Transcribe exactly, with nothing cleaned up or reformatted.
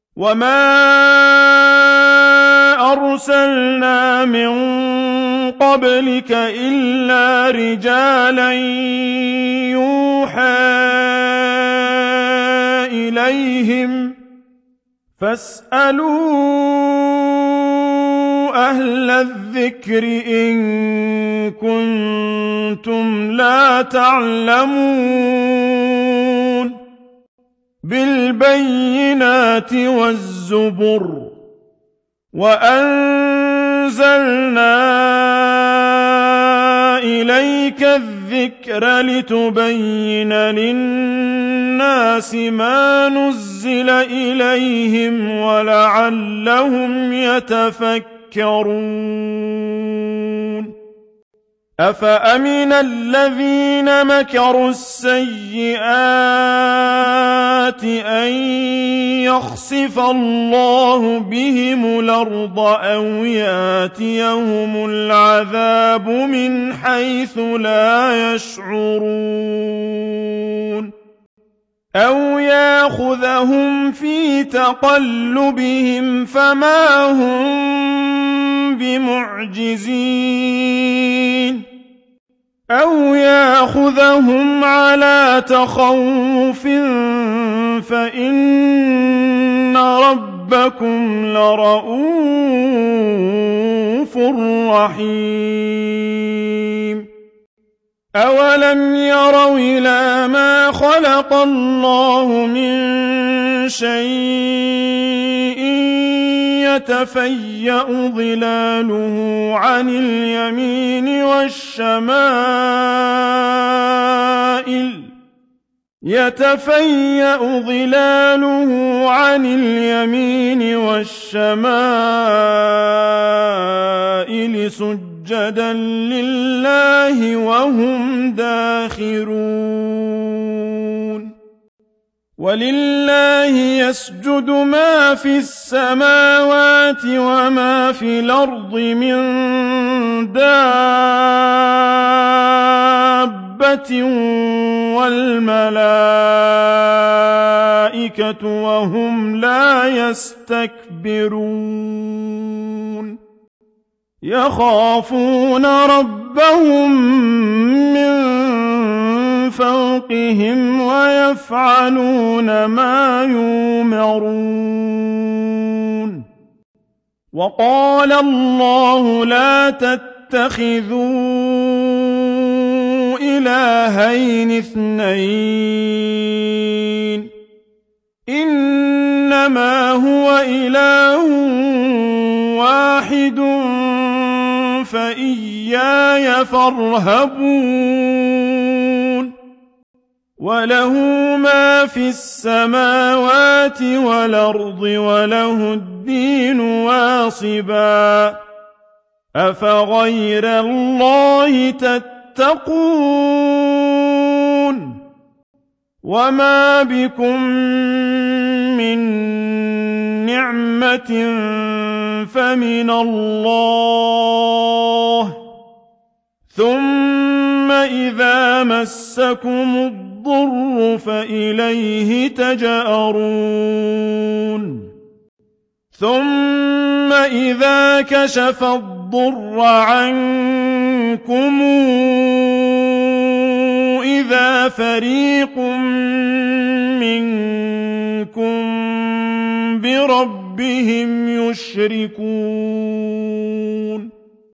وَمَا أَرْسَلْنَا مِن قَبْلِكَ إِلَّا رِجَالًا يُوحَىٰ إِلَيْهِمْ ۖ فَاسْأَلُوا أَهْلَ الذِّكْرِ إِن كُنتُمْ لَا تَعْلَمُونَ بِالْبَيِّنَاتِ وَالزُّبُرِ ۗ وَأَنزَلْنَا إِلَيْكَ الذِّكْرَ لِتُبَيِّنَ لِلنَّاسِ مَا نُزِّلَ إِلَيْهِمْ وَلَعَلَّهُمْ يَتَفَكَّرُونَ أَفَأَمِنَ الَّذِينَ مَكَرُوا السَّيِّئَاتِ أَن يَخْسِفَ اللَّهُ بِهِمُ الْأَرْضَ أَوْ يَأْتِيَهُمُ الْعَذَابُ مِنْ حَيْثُ لَا يَشْعُرُونَ أَوْ يَأْخُذَهُمْ فِي تَقَلُّبِهِمْ فَمَا هُم بِمُعْجِزِينَ أَوْ يَأْخُذَهُمْ عَلَىٰ تَخَوُّفٍ فَإِنَّ رَبَّكُمْ لَرَءُوفٌ رَّحِيمٌ أَوَلَمْ يَرَوْا إِلَىٰ مَا خَلَقَ اللَّهُ مِن شَيْءٍ يَتَفَيَّأُ ظِلَالُهُ عَنِ الْيَمِينِ وَالشَّمَائِلِ يَتَفَيَّأُ ظِلَالُهُ عَنِ الْيَمِينِ وَالشَّمَائِلِ سُجَّدًا لِّلَّهِ وَهُمْ دَاخِرُونَ وَلِلَّهِ يَسْجُدُ مَا فِي السَّمَاوَاتِ وَمَا فِي الْأَرْضِ مِن دَابَّةٍ وَالْمَلَائِكَةُ وَهُمْ لَا يَسْتَكْبِرُونَ يَخَافُونَ رَبَّهُم مِّن فَوْقِهِمْ وَيَفْعَلُونَ مَا يُؤْمَرُونَ وَقَالَ اللَّهُ لَا تَتَّخِذُوا إِلَٰهَيْنِ اثْنَيْنِ إِنَّمَا هُوَ إِلَٰهٌ وَاحِدٌ فَإِيَّايَ فَارْهَبُونِ وَلَهُ مَا فِي السَّمَاوَاتِ وَالْأَرْضِ وَلَهُ الدِّينُ وَاصِبًا أَفَغَيْرَ اللَّهِ تَتَّقُونَ وَمَا بِكُم مِّن نِّعْمَةٍ فَمِنَ اللَّهِ ثُمَّ إِذَا مَسَّكُمُ الضُّرُّ فَإِلَيْهِ تَجْأَرُونَ ثُمَّ إِذَا كَشَفَ الضُّرَّ عَنكُمْ إِذَا فَرِيقٌ مِّنكُم بِرَبِّهِمْ يُشْرِكُونَ